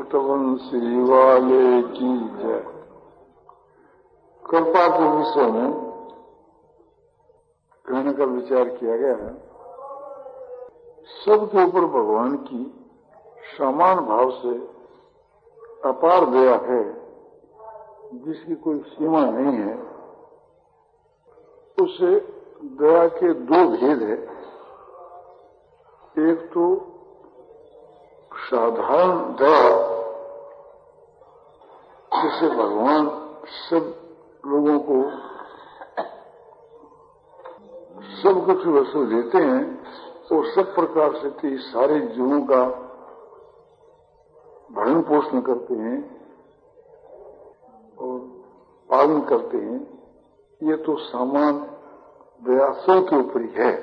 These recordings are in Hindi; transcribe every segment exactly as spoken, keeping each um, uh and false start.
वंशी वाले की जय। कृपा के विषय में कहने का विचार किया गया है। सबके ऊपर भगवान की समान भाव से अपार दया है, जिसकी कोई सीमा नहीं है। उससे दया के दो भेद है। एक तो साधारण दया, जिससे भगवान सब लोगों को सब कुछ वस्तु देते हैं और सब प्रकार से सारे जीवों का भरण पोषण करते हैं और पालन करते हैं। ये तो सामान दया सबके ऊपर ही है।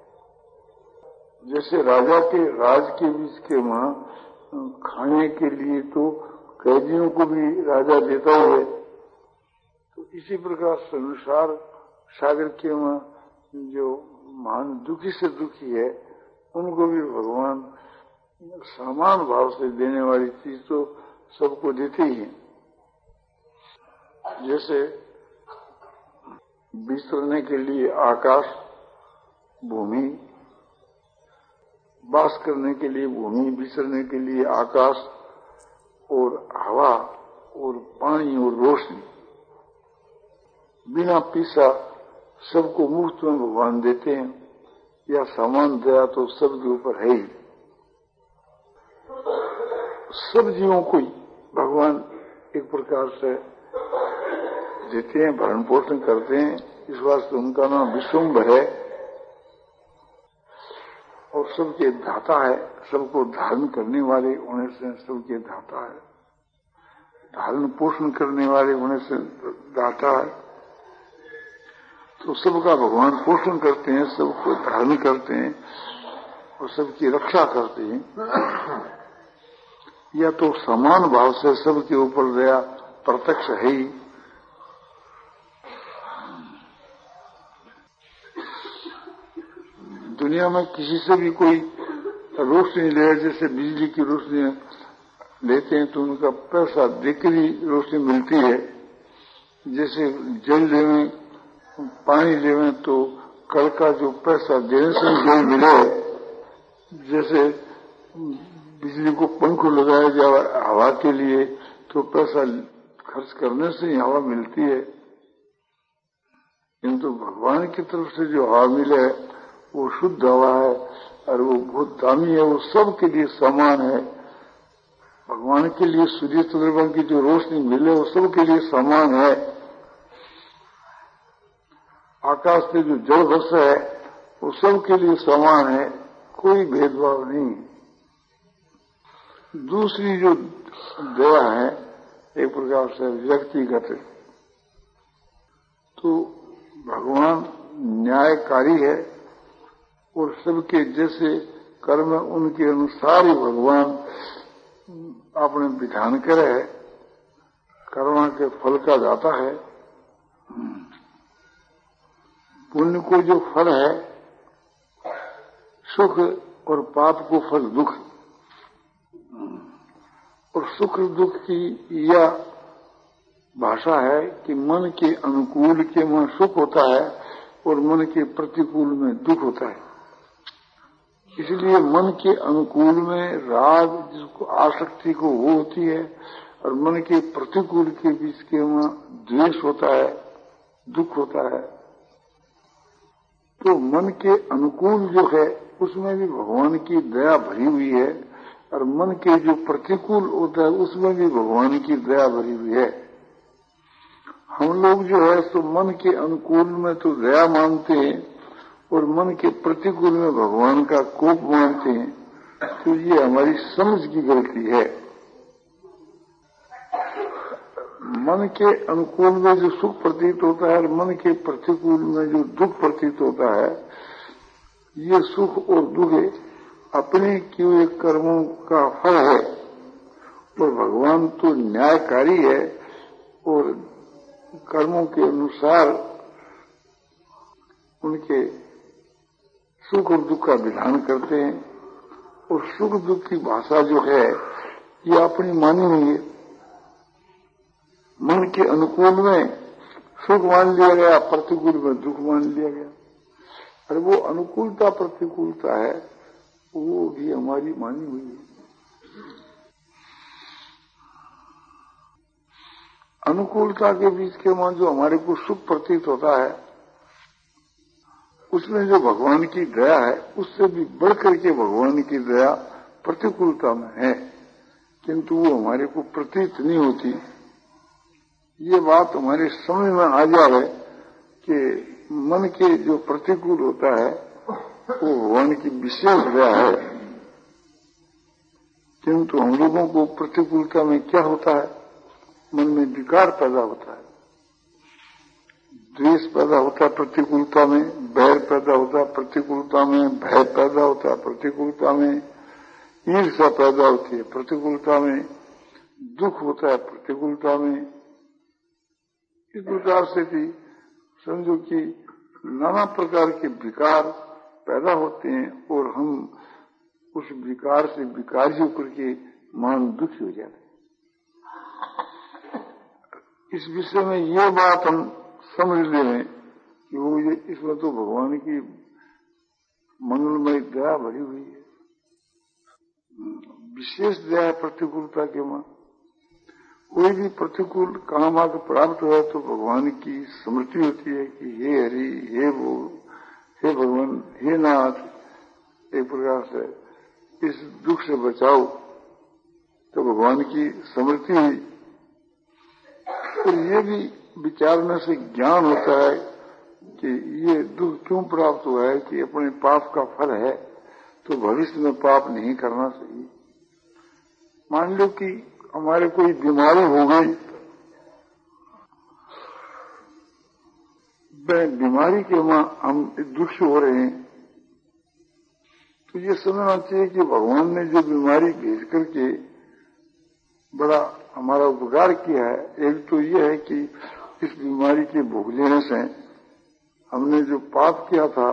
जैसे राजा के राज के बीच के वहां खाने के लिए तो कैदियों को भी राजा देता है, तो इसी प्रकार संसार सागर के वहां जो महान दुखी से दुखी है, उनको भी भगवान समान भाव से देने वाली चीज तो सबको देते ही हैं। जैसे विचरने के लिए आकाश, भूमि, वास करने के लिए भूमि, विचरने के लिए आकाश और हवा और पानी और रोशनी, बिना पीसा सबको मुफ्त में भगवान देते हैं। यह समान दया तो सबके ऊपर है ही। सब जीवों को ही भगवान एक प्रकार से देते हैं, भरण पोषण करते हैं। इस वास्ते उनका नाम विश्वम्भर है और सबके दाता है। सबको धारण करने वाले होने से सबके दाता है, धारण पोषण करने वाले होने से दाता है। तो सबका भगवान पोषण करते हैं, सबको धारण करते हैं और सबकी रक्षा करते हैं। यह तो समान भाव से सबके ऊपर दया प्रत्यक्ष है ही। दुनिया में किसी से भी कोई रोशनी ले, जैसे बिजली की रोशनी लेते हैं तो उनका पैसा देकर ही रोशनी मिलती है। जैसे जल लेवें, पानी लेवें तो कल का जो पैसा देने से जल मिले। जैसे बिजली को पंखो लगाया जाए हवा के लिए तो पैसा खर्च करने से ही हवा मिलती है। किंतु भगवान की तरफ से जो हवा मिले वो शुद्ध हवा है और वो बहुत दामी है, वो सबके लिए समान है। भगवान के लिए सूर्य चंद्रमा की जो रोशनी मिले वो सबके लिए समान है। आकाश से जो जल बस है वो सबके लिए समान है, कोई भेदभाव नहीं। दूसरी जो दया है एक प्रकार से व्यक्तिगत, तो भगवान न्यायकारी है और सबके जैसे कर्म उनके अनुसार ही भगवान अपने विधान करे है। करुणा के फल का दाता है। पुण्य को जो फल है सुख और पाप को फल दुख, और सुख दुख की यह भाषा है कि मन के अनुकूल के में सुख होता है और मन के प्रतिकूल में दुख होता है। इसलिए मन के अनुकूल में राग, जिसको आसक्ति को वो होती है, और मन के प्रतिकूल के बीच के में द्वेष होता है, दुख होता है। तो मन के अनुकूल जो है उसमें भी भगवान की दया भरी हुई है, और मन के जो प्रतिकूल होता है उसमें भी भगवान की दया भरी हुई है। हम लोग जो है तो मन के अनुकूल में तो दया मानते हैं और मन के प्रतिकूल में भगवान का कोप मानते हैं। तो ये हमारी समझ की गलती है। मन के अनुकूल में जो सुख प्रतीत होता है और मन के प्रतिकूल में जो दुख प्रतीत होता है, ये सुख और दुख अपने किए हुए कर्मों का फल है। और भगवान तो न्यायकारी है और कर्मों के अनुसार उनके सुख और दुख का विधान करते हैं। और सुख दुख की भाषा जो है ये अपनी मानी हुई है। मन के अनुकूल में सुख मान लिया गया, प्रतिकूल में दुख मान लिया गया। और वो अनुकूलता प्रतिकूलता है, वो भी हमारी मानी हुई है। अनुकूलता के बीच के मान जो हमारे को सुख प्रतीत होता है, उसमें जो भगवान की दया है, उससे भी बढ़कर के भगवान की दया प्रतिकूलता में है, किंतु वो हमारे को प्रतीत नहीं होती। ये बात हमारे समझ में आ जाए कि मन के जो प्रतिकूल होता है वो भगवान की विशेष दया है, किंतु हम लोगों को प्रतिकूलता में क्या होता है, मन में विकार पैदा होता है, द्वेष पैदा होता है प्रतिकूलता में, बैर पैदा होता है प्रतिकूलता में, भय पैदा होता है प्रतिकूलता में, ईर्ष्या पैदा होती है प्रतिकूलता में, दुख होता है प्रतिकूलता में। इस प्रकार से भी समझो कि नाना प्रकार के विकार पैदा होते हैं और हम उस विकार से विकारी होकर के मान दुखी हो जाते हैं। इस विषय में ये बात हम समझ लें कि वो ये इसमें तो भगवान की मंगलमय दया भरी हुई है, विशेष दया है प्रतिकूलता के मां। कोई भी प्रतिकूल काम आगे प्राप्त हुआ तो भगवान की स्मृति होती है कि हे हरि, हे वो, हे भगवान, हे नाथ, एक प्रकार से इस दुख से बचाओ, तो भगवान की स्मृति हुई। और ये भी विचारने से ज्ञान होता है कि ये दुख क्यों प्राप्त हुआ है, कि अपने पाप का फल है, तो भविष्य में पाप नहीं करना चाहिए। मान लो कि हमारे कोई बीमारी हो गई, बीमारी के मां हम दुखी हो रहे हैं, तो ये समझना चाहिए कि भगवान ने जो बीमारी भेज करके बड़ा हमारा उपकार किया है। एक तो ये है कि इस बीमारी के भोग लेने से हमने जो पाप किया था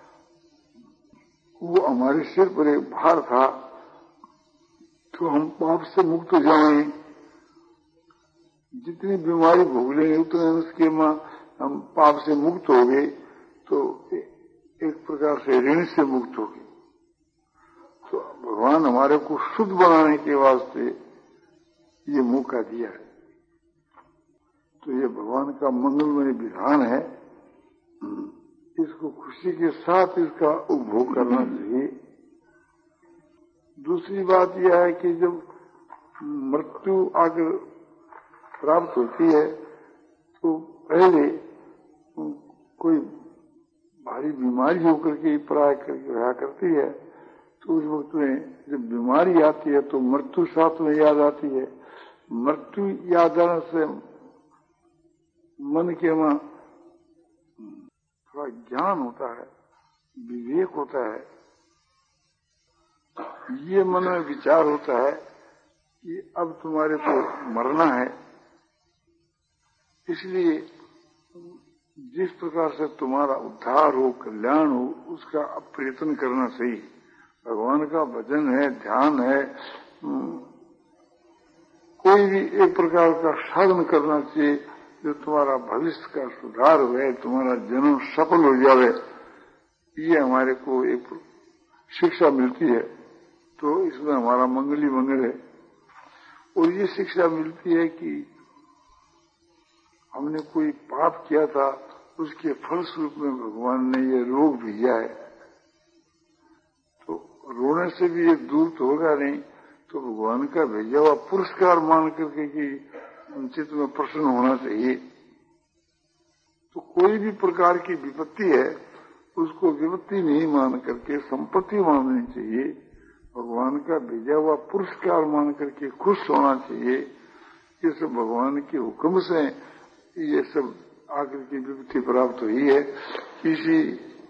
वो हमारे सिर पर एक भार था, तो हम पाप से मुक्त हो जाएंगे। जितनी बीमारी भोग लेंगे उतने उसके मां हम पाप से मुक्त हो गए, तो एक प्रकार से ऋण से मुक्त हो गए। तो भगवान हमारे को शुद्ध बनाने के वास्ते ये मौका दिया है। तो ये भगवान का मंगलमय विधान है, इसको खुशी के साथ इसका उपभोग करना चाहिए। दूसरी बात यह है कि जब मृत्यु आकर प्राप्त होती है तो पहले कोई भारी बीमारी होकर के प्राय करके रहा करती है, तो उस वक्त में जब बीमारी आती है तो मृत्यु साथ में याद आती है। मृत्यु याद आने से मन के वहां थोड़ा ज्ञान होता है, विवेक होता है, ये मन में विचार होता है कि अब तुम्हारे को मरना है, इसलिए जिस प्रकार से तुम्हारा उद्धार हो, कल्याण हो, उसका अब प्रयत्न करना चाहिए। भगवान का भजन है, ध्यान है, कोई भी एक प्रकार का साधन करना चाहिए जो तुम्हारा भविष्य का सुधार हुए, तुम्हारा जन्म सफल हो जावे, ये हमारे को एक शिक्षा मिलती है। तो इसमें हमारा मंगल ही मंगल है। और ये शिक्षा मिलती है कि हमने कोई पाप किया था, उसके फलस्वरूप में भगवान ने ये रोग भेजा है, तो रोने से भी ये दूर तो होगा नहीं, तो भगवान का भेजा हुआ पुरस्कार मान करके कि चित्त में प्रसन्न होना चाहिए। तो कोई भी प्रकार की विपत्ति है उसको विपत्ति नहीं मान करके संपत्ति माननी चाहिए, भगवान का भेजा हुआ पुरस्कार मान करके खुश होना चाहिए। ये सब भगवान के हुक्म से ये सब आकर की विपत्ति प्राप्त हुई है। किसी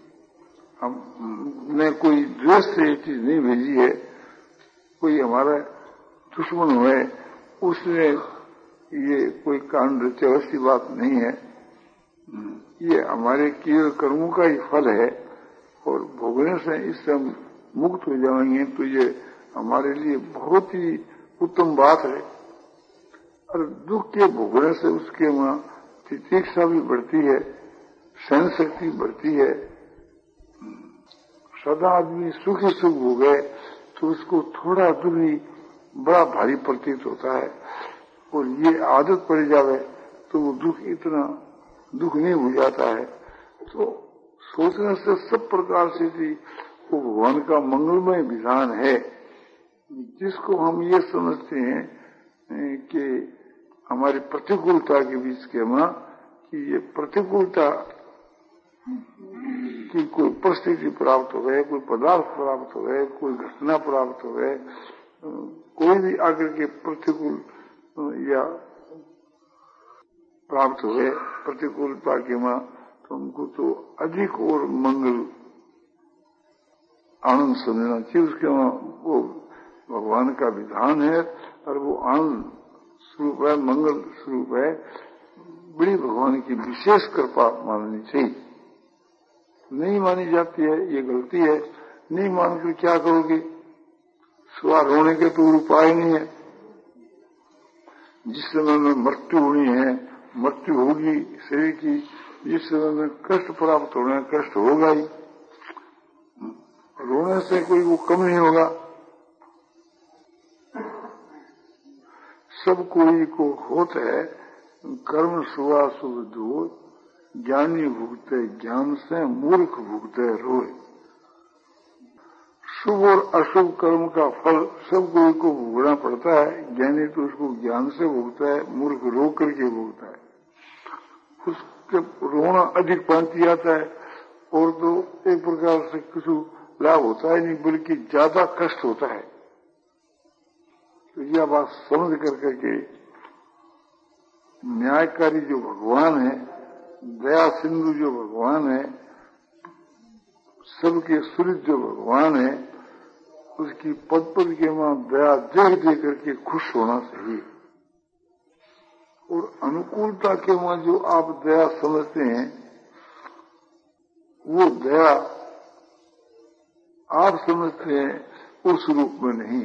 हमने कोई द्वेष से ये चीज नहीं भेजी है, कोई हमारा दुश्मन हुए उसने ये कोई कांड रचे, ऐसी बात नहीं है। ये हमारे किए कर्मों का ही फल है और भोगने से इससे हम मुक्त हो जाएंगे, तो ये हमारे लिए बहुत ही उत्तम बात है। और दुख के भोगने से उसके वहां तितिक्षा भी बढ़ती है, सहन शक्ति बढ़ती है। सदा आदमी सुख ही सुख भोगे तो उसको थोड़ा दुख ही बड़ा भारी प्रतीत होता है, और ये आदत पड़ जावे तो वो दुख इतना दुख नहीं हो जाता है। तो सोचने से सब प्रकार से भी वो भगवान का मंगलमय विधान है, जिसको हम ये समझते हैं कि हमारी प्रतिकूलता के बीच के मां कि ये प्रतिकूलता कि कोई परिस्थिति प्राप्त हो गए, कोई पदार्थ प्राप्त हो गए, कोई घटना प्राप्त हो गए, कोई भी आकर के प्रतिकूल या प्राप्त हो गए प्रतिकूलता के मां, तो हमको तो अधिक और मंगल आनंद समझना चाहिए। उसके वहां वो भगवान का विधान है और वो आनंद स्वरूप है, मंगल स्वरूप है। बड़ी भगवान की विशेष कृपा माननी चाहिए। नहीं मानी जाती है, ये गलती है। नहीं मानकर क्या करोगे? सुबह रोने के तो उपाय नहीं है। जिस समय में मृत्यु होनी है, मृत्यु होगी शरीर की, जिस समय में कष्ट प्राप्त होना है, कष्ट होगा ही। रोने से कोई वो कम नहीं होगा। सब कोई को होता है कर्म सुवा शुभ दो, ज्ञानी भुगते ज्ञान से, मूर्ख भुगते रोए। शुभ और अशुभ कर्म का फल सब कोई को भोगना पड़ता है। ज्ञानी तो उसको ज्ञान से भोगता है, मूर्ख रो करके भोगता है। उसके रोना अधिक पांति आता है, और तो एक प्रकार से कुछ लाभ होता है नहीं, बल्कि ज्यादा कष्ट होता है। तो यह बात समझ कर करके न्यायकारी जो भगवान है, दया सिंधु जो भगवान है, सबके सूर्य जो भगवान है, उसकी पद पद के वहां दया देख दे करके खुश होना चाहिए। और अनुकूलता के वहां जो आप दया समझते हैं, वो दया आप समझते हैं उस रूप में नहीं।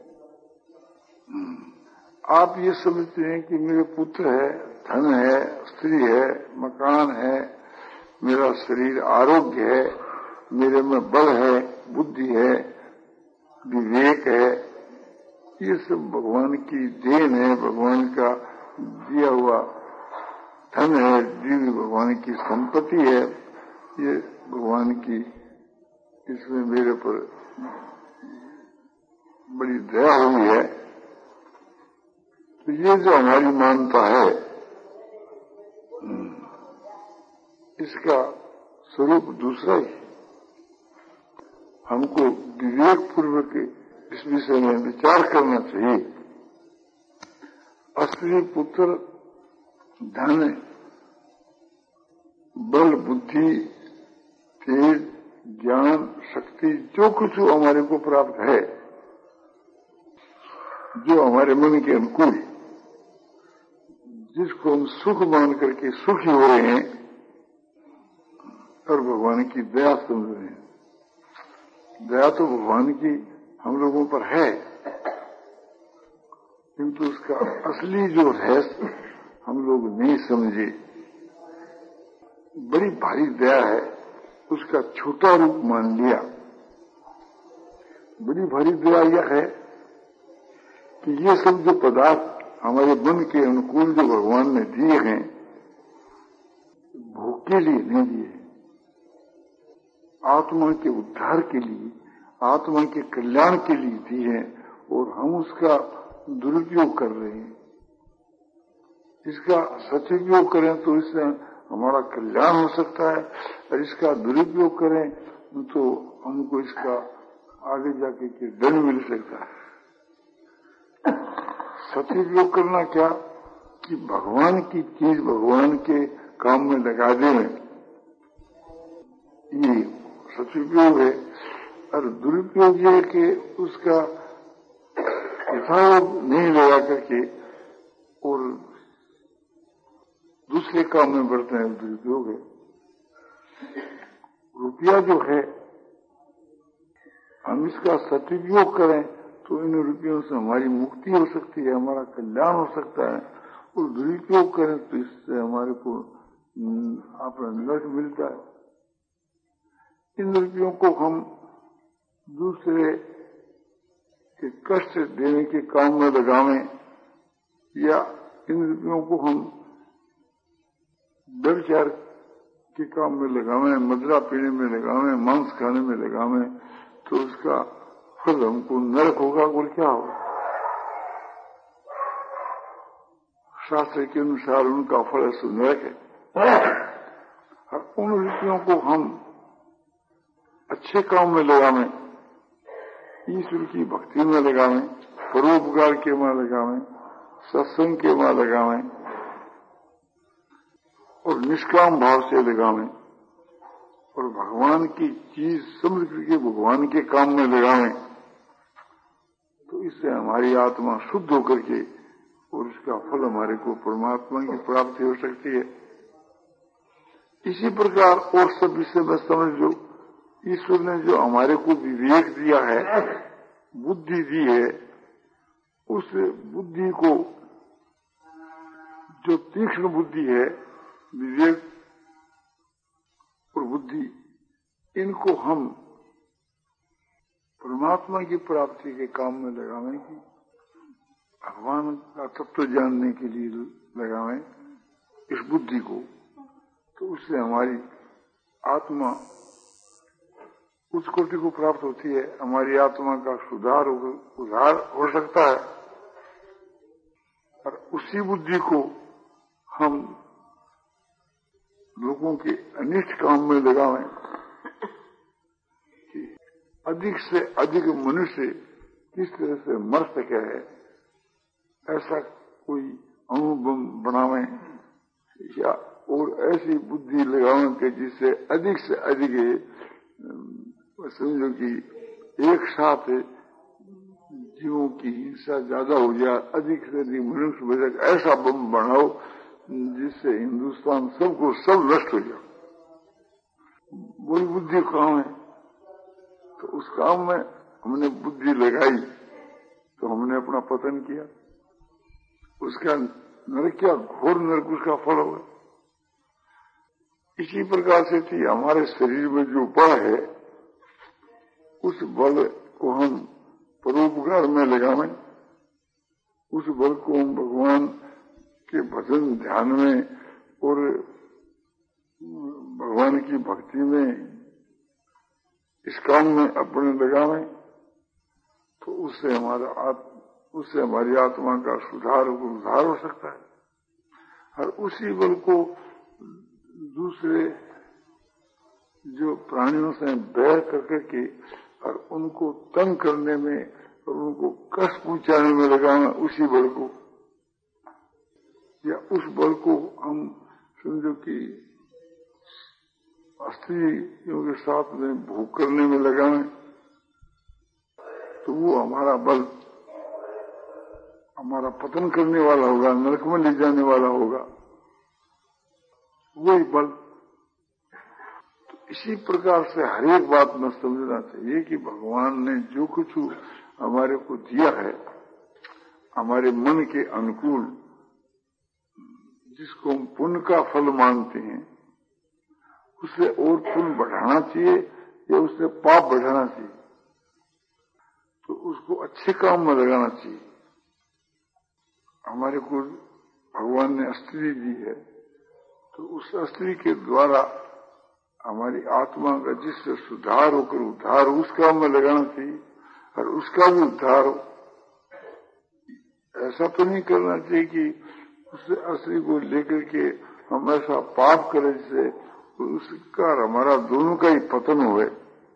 आप ये समझते हैं कि मेरे पुत्र है, धन है, स्त्री है, मकान है, मेरा शरीर आरोग्य है, मेरे में बल है, बुद्धि है, विवेक है, ये सब भगवान की देन है, भगवान का दिया हुआ धन है, दिव्य भगवान की संपत्ति है। ये भगवान की, इसमें मेरे पर बड़ी दया हुई है। तो ये जो हमारी मानता है, इसका स्वरूप दूसरा ही। हमको विवेक पूर्वक इस विषय में विचार करना चाहिए। स्त्री, पुत्र, धन, बल, बुद्धि, तेज, ज्ञान, शक्ति, जो कुछ हमारे को प्राप्त है, जो हमारे मन के अनुकूल, जिसको हम सुख मान करके सुखी हो रहे हैं और भगवान की दया समझ रहे हैं। दया तो भगवान की हम लोगों पर है, किंतु उसका असली जो रहस्य हम लोग नहीं समझे। बड़ी भारी दया है, उसका छोटा रूप मान लिया। बड़ी भारी दया यह है कि ये सब जो पदार्थ हमारे मन के अनुकूल जो भगवान ने दिए हैं, भोग के लिए नहीं दिए, आत्मा के उद्धार के लिए, आत्मा के कल्याण के लिए दिए हैं, और हम उसका दुरुपयोग कर रहे हैं। इसका सदुपयोग करें तो इससे हमारा कल्याण हो सकता है, और इसका दुरुपयोग करें तो हमको इसका आगे जाके के दंड मिल सकता है। सदुपयोग करना क्या कि भगवान की चीज भगवान के काम में लगा दें, ये सदुपयोग है। और दुरुपयोग ये है कि उसका यथायोग नहीं लगा करके और दूसरे काम में बढ़ते हैं, दुरुपयोग है। रुपया जो है, हम इसका सदुपयोग करें तो इन रुपयों से हमारी मुक्ति हो सकती है, हमारा कल्याण हो सकता है। और दुरुपयोग करें तो इससे हमारे को अपना नरक मिलता है। इन रुपयों को हम दूसरे के कष्ट देने के काम में लगावें या इन रुपयों को हम व्यभिचार के काम में लगावें, मदिरा पीने में लगावें, मांस खाने में लगावें, तो उसका फल हमको नरक होगा और क्या होगा। शास्त्र के अनुसार उनका फल सो नरक है। और उन रुपयों को हम अच्छे काम में लगावें, ईश्वर की भक्ति में लगावें, परोपकार के में लगावें, सत्संग के में लगावें और निष्काम भाव से लगावें और भगवान की चीज समझ करके भगवान के काम में लगावें, तो इससे हमारी आत्मा शुद्ध होकर के और इसका फल हमारे को परमात्मा की प्राप्ति हो सकती है। इसी प्रकार और सब विषय में समझ लो, ईश्वर ने जो हमारे को विवेक दिया है, बुद्धि दी है, उस बुद्धि को, जो तीक्ष्ण बुद्धि है, विवेक और बुद्धि, इनको हम परमात्मा की प्राप्ति के काम में लगावें कि भगवान का तत्व जानने के लिए लगावें इस बुद्धि को, तो उससे हमारी आत्मा उस कोटि को प्राप्त होती है, हमारी आत्मा का सुधार उद्धार हो सकता है। और उसी बुद्धि को हम लोगों के अनिष्ट काम में लगावें कि अधिक से अधिक मनुष्य किस तरह से मर सके है, ऐसा कोई अनुभव बनावें या और ऐसी बुद्धि लगावें कि जिससे अधिक से अधिक समझो कि एक साथ जीवों की हिंसा ज्यादा हो जाए, अधिक से अधिक मनुष्य बचक, ऐसा बम बनाओ जिससे हिंदुस्तान सबको सब नष्ट हो जाए। वही बुद्धि काम है। तो उस काम में हमने बुद्धि लगाई तो हमने अपना पतन किया, उसका नरक क्या घोर नरक उसका फल होगा। इसी प्रकार से थी हमारे शरीर में जो बल है, उस बल को हम परोपकार में लगावें, उस बल को हम भगवान के भजन ध्यान में और भगवान की भक्ति में इस काम में अपने लगावें, तो उससे हमारा आत्म उससे हमारी आत्मा का सुधार उद्धार हो सकता है। और उसी बल को दूसरे जो प्राणियों से बैर कर करके और उनको तंग करने में और उनको कष्ट पहुंचाने में लगाना, उसी बल को या उस बल को हम समझो कि स्त्रियों के साथ में भोग करने में लगाएं, तो वो हमारा बल हमारा पतन करने वाला होगा, नरक में ले जाने वाला होगा वही बल। तो इसी प्रकार से हर एक बात में समझना चाहिए कि भगवान ने जो कुछ हमारे को दिया है, हमारे मन के अनुकूल, जिसको हम पुण्य का फल मानते हैं, उससे और पुण्य बढ़ाना चाहिए या उससे पाप बढ़ाना चाहिए, तो उसको अच्छे काम में लगाना चाहिए। हमारे को भगवान ने स्त्री दी है, तो उस स्त्री के द्वारा हमारी आत्मा का जिससे सुधार होकर उद्धार उस काम में लगाना चाहिए और उसका भी उद्धार हो। ऐसा तो नहीं करना चाहिए कि उस स्त्री को लेकर के हम ऐसा पाप करें जिससे उसका हमारा दोनों का ही पतन हुए।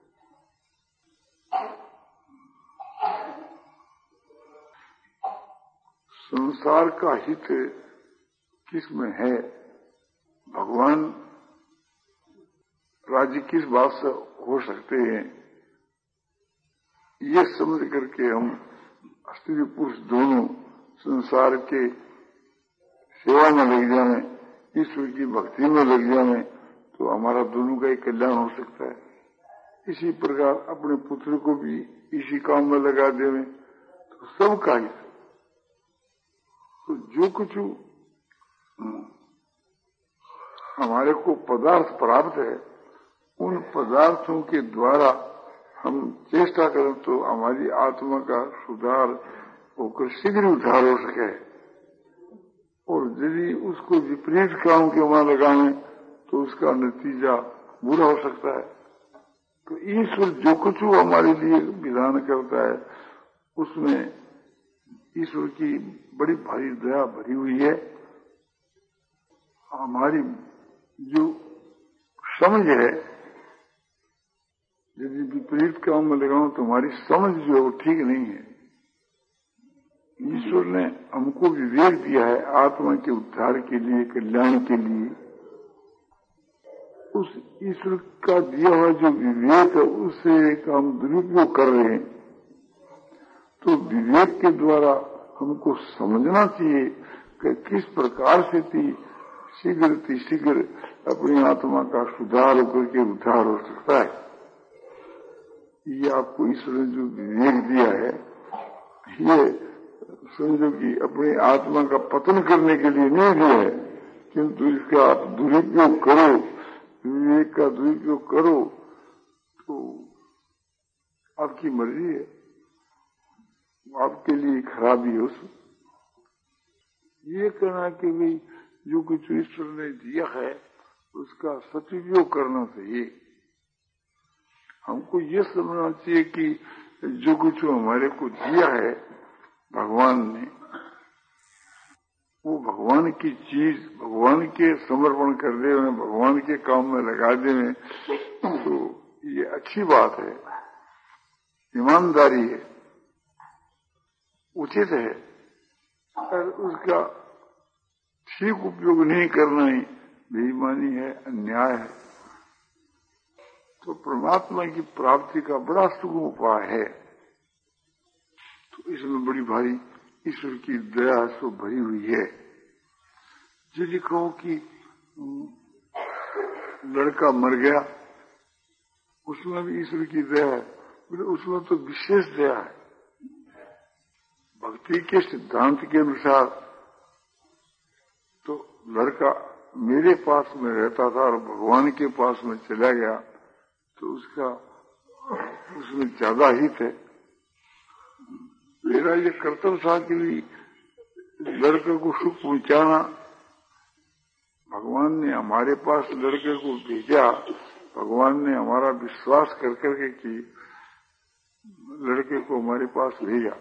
संसार का हित किसमें है, भगवान राज्य किस बात से हो सकते हैं, ये समझ करके हम स्त्री पुरुष दोनों संसार के सेवा में लग जाएं, ईश्वर की भक्ति में लग जाएं, तो हमारा दोनों का ही कल्याण हो सकता है। इसी प्रकार अपने पुत्र को भी इसी काम में लगा देवें सबका हित। तो जो कुछ हमारे को पदार्थ प्राप्त है, उन पदार्थों के द्वारा हम चेष्टा करें तो हमारी आत्मा का सुधार होकर शीघ्र उद्धार हो सके। और यदि उसको विपरीत काम के वहां लगाएं तो उसका नतीजा बुरा हो सकता है। तो ईश्वर जो कुछ वो हमारे लिए विधान करता है, उसमें ईश्वर की बड़ी भारी दया भरी हुई है। हमारी जो समझ है, यदि विपरीत काम में लगाऊं तो हमारी समझ जो है वो ठीक नहीं है। ईश्वर ने हमको विवेक दिया है आत्मा के उद्धार के लिए, कल्याण के लिए। उस ईश्वर का दिया हुआ जो विवेक है उससे हम दुरुपयोग कर रहे हैं। तो विवेक के द्वारा हमको समझना चाहिए कि किस प्रकार से थी शीघ्र ती शीघ्र अपनी आत्मा का सुधार होकर के उद्धार हो सकता है। ये आपको ईश्वर ने जो विवेक दिया है, ये समझो कि अपनी आत्मा का पतन करने के लिए नहीं दिया है, किंतु इसका आप दुरुपयोग करो, विवेक का दुरुपयोग करो तो आपकी मर्जी है, आपके लिए खराबी हो। ये कहना कि भाई जो कुछ ईश्वर ने दिया है उसका सदुपयोग करना चाहिए। हमको ये समझना चाहिए कि जो कुछ हमारे को दिया है भगवान ने, वो भगवान की चीज भगवान के समर्पण कर दे, उन्हें भगवान के काम में लगा देने, तो ये अच्छी बात है, ईमानदारी है, उचित है। और उसका ठीक उपयोग नहीं करना ही बेईमानी है, अन्याय है। तो परमात्मा की प्राप्ति का बड़ा सुगम उपाय है। तो इसमें बड़ी भारी ईश्वर की दया सो भरी हुई है। यदि कहो कि लड़का मर गया, उसमें भी ईश्वर की दया है, उसमें तो विशेष दया है। भक्ति के सिद्धांत के अनुसार तो लड़का मेरे पास में रहता था और भगवान के पास में चला गया, तो उसका उसमें ज्यादा हित है। मेरा ये कर्तव्य था कि लड़के को सुख पहुंचाना। भगवान ने हमारे पास लड़के को भेजा, भगवान ने हमारा विश्वास कर करके कि लड़के को हमारे पास भेजा,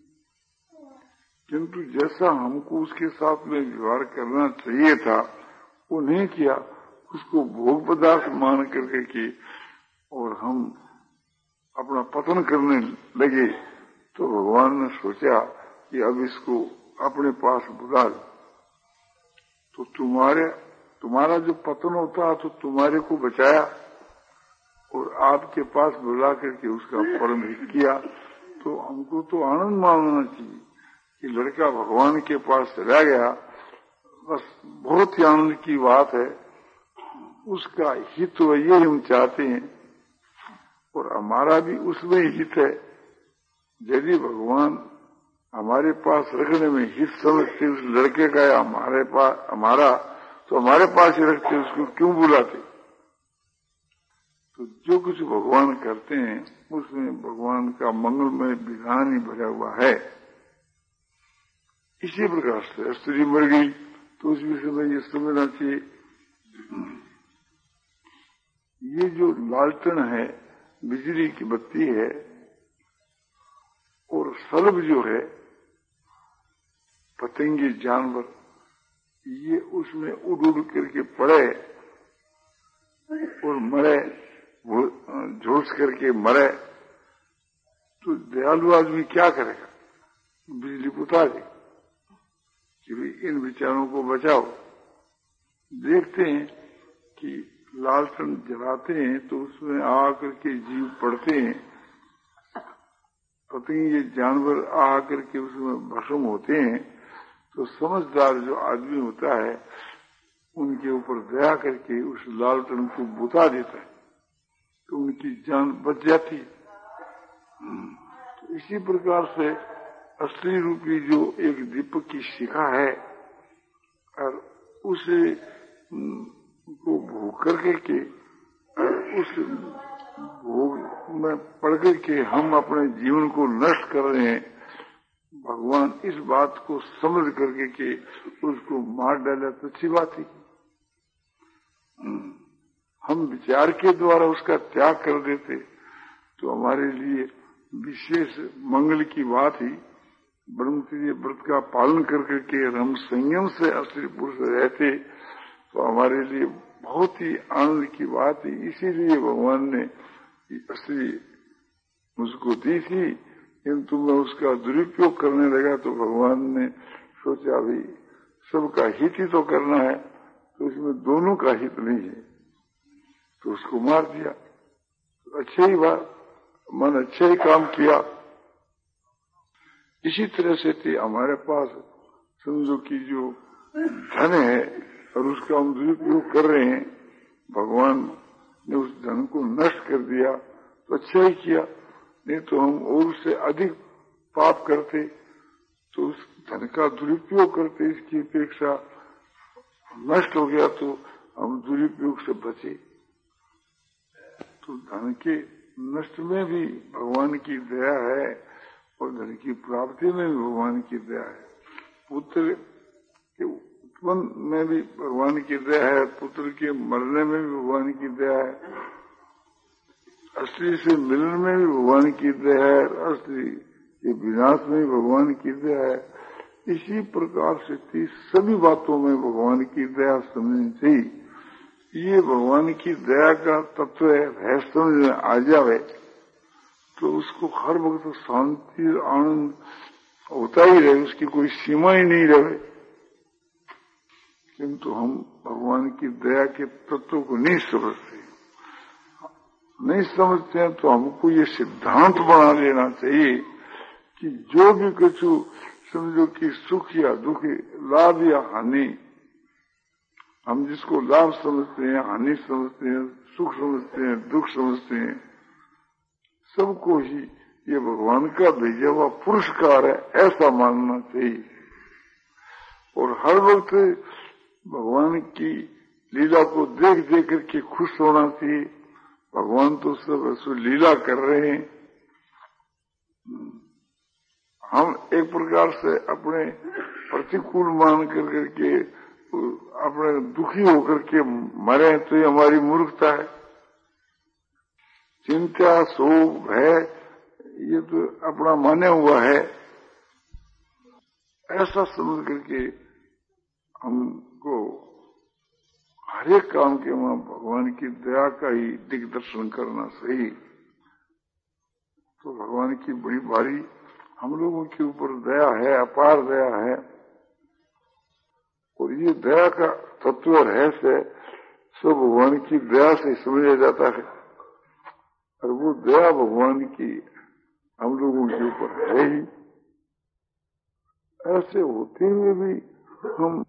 किंतु जैसा हमको उसके साथ में व्यवहार करना चाहिए था वो नहीं किया। उसको भोग पदार्थ मान करके कि और हम अपना पतन करने लगे, तो भगवान ने सोचा कि अब इसको अपने पास बुला लो। तो तुम्हारे तुम्हारा जो पतन होता तो तुम्हारे को बचाया और आपके पास बुला करके उसका परम हित किया। तो हमको तो आनंद मानना चाहिए कि लड़का भगवान के पास चला गया, बस बहुत ही आनंद की बात है। उसका हित तो ये हम चाहते हैं और हमारा भी उसमें हित है। यदि भगवान हमारे पास रखने में हित समझते उस लड़के का या हमारे पास हमारा, तो हमारे पास ही रखते, उसको क्यों बुलाते। तो जो कुछ भगवान करते हैं उसमें भगवान का मंगलमय विधान ही भरा हुआ है। इसी प्रकार से स्त्री मर गई तो उस विषय में ये समझना चाहिए, ये जो लालटेन है, बिजली की बत्ती है, और सल्ब जो है, पतंगे जानवर, ये उसमें उड़ उड़ करके पड़े और मरे, झुलस करके मरे, तो दयालु आदमी क्या करेगा? बिजली बुता दे कि इन विचारों को बचाओ। देखते हैं कि लालटेन जलाते हैं तो उसमें आकर के जीव पड़ते हैं, पतंगे जानवर आकर के उसमें भस्म होते हैं। तो समझदार जो आदमी होता है उनके ऊपर दया करके उस लालटेन को बुता देता है, तो उनकी जान बच जाती है। तो इसी प्रकार से असली रूपी जो एक दीपक की शिखा है और उसे को भोग करके के उस भोग में पड़ करके हम अपने जीवन को नष्ट कर रहे हैं। भगवान इस बात को समझ करके के उसको मार डाला तो अच्छी बात है। हम विचार के द्वारा उसका त्याग कर देते तो हमारे लिए विशेष मंगल की बात ही। ब्रह्मचर्य व्रत का पालन कर करके हम संयम से असली पुरुष रहते तो हमारे लिए बहुत ही आनंद की बात है। इसीलिए भगवान ने असली मुझको दी थी, किंतु मैं उसका दुरुपयोग करने लगा तो भगवान ने सोचा भी सबका हित ही तो करना है, तो इसमें दोनों का हित नहीं है, तो उसको मार दिया। तो अच्छी ही बात, मन अच्छा ही काम किया। इसी तरह से थी हमारे पास समझो कि जो धन है और उसका हम दुरुपयोग कर रहे हैं, भगवान ने उस धन को नष्ट कर दिया तो अच्छा ही किया, नहीं तो हम और उससे अधिक पाप करते, तो उस धन का दुरुपयोग करते। इसकी अपेक्षा नष्ट हो गया तो हम दुरुपयोग से बचे। तो धन के नष्ट में भी भगवान की दया है और धन की प्राप्ति में भी भगवान की दया है। पुत्र के उत्पन्न में भी भगवान की दया है, पुत्र के मरने में भी भगवान की दया है, असली से मिलन में भी भगवान की दया है, असली के विनाश में भी भगवान की दया है। इसी प्रकार से थी सभी बातों में भगवान की दया समझनी चाहिए। ये भगवान की दया का तत्व है, समझ में आ जावे तो उसको हर वक्त शांति आनंद होता ही रहे, उसकी कोई सीमा ही नहीं रहे। किंतु हम भगवान की दया के तत्व को नहीं समझते नहीं समझते हैं तो हमको ये सिद्धांत बना लेना चाहिए कि जो भी कुछ समझो कि सुख या दुख, लाभ या हानि, हम जिसको लाभ समझते हैं, हानि समझते हैं, सुख समझते हैं, दुख समझते हैं, सबको ही ये भगवान का भेजा हुआ पुरस्कार है ऐसा मानना चाहिए। और हर वक्त भगवान की लीला को देख देख करके खुश होना चाहिए। भगवान तो सब ऐसे लीला कर रहे हैं, हम एक प्रकार से अपने प्रतिकूल मान कर करके अपने दुखी होकर के मरे तो ये हमारी मूर्खता है। चिंता शोक भय ये तो अपना माने हुआ है, ऐसा समझ करके हमको हर एक काम के वहां भगवान की दया का ही दिग्दर्शन करना सही। तो भगवान की बड़ी भारी हम लोगों के ऊपर दया है, अपार दया है। और ये दया का तत्व रहस्य सब भगवान की दया से समझा जाता है। और वो दया भगवान की हम लोगों के ऊपर है ही। ऐसे होते हुए भी हम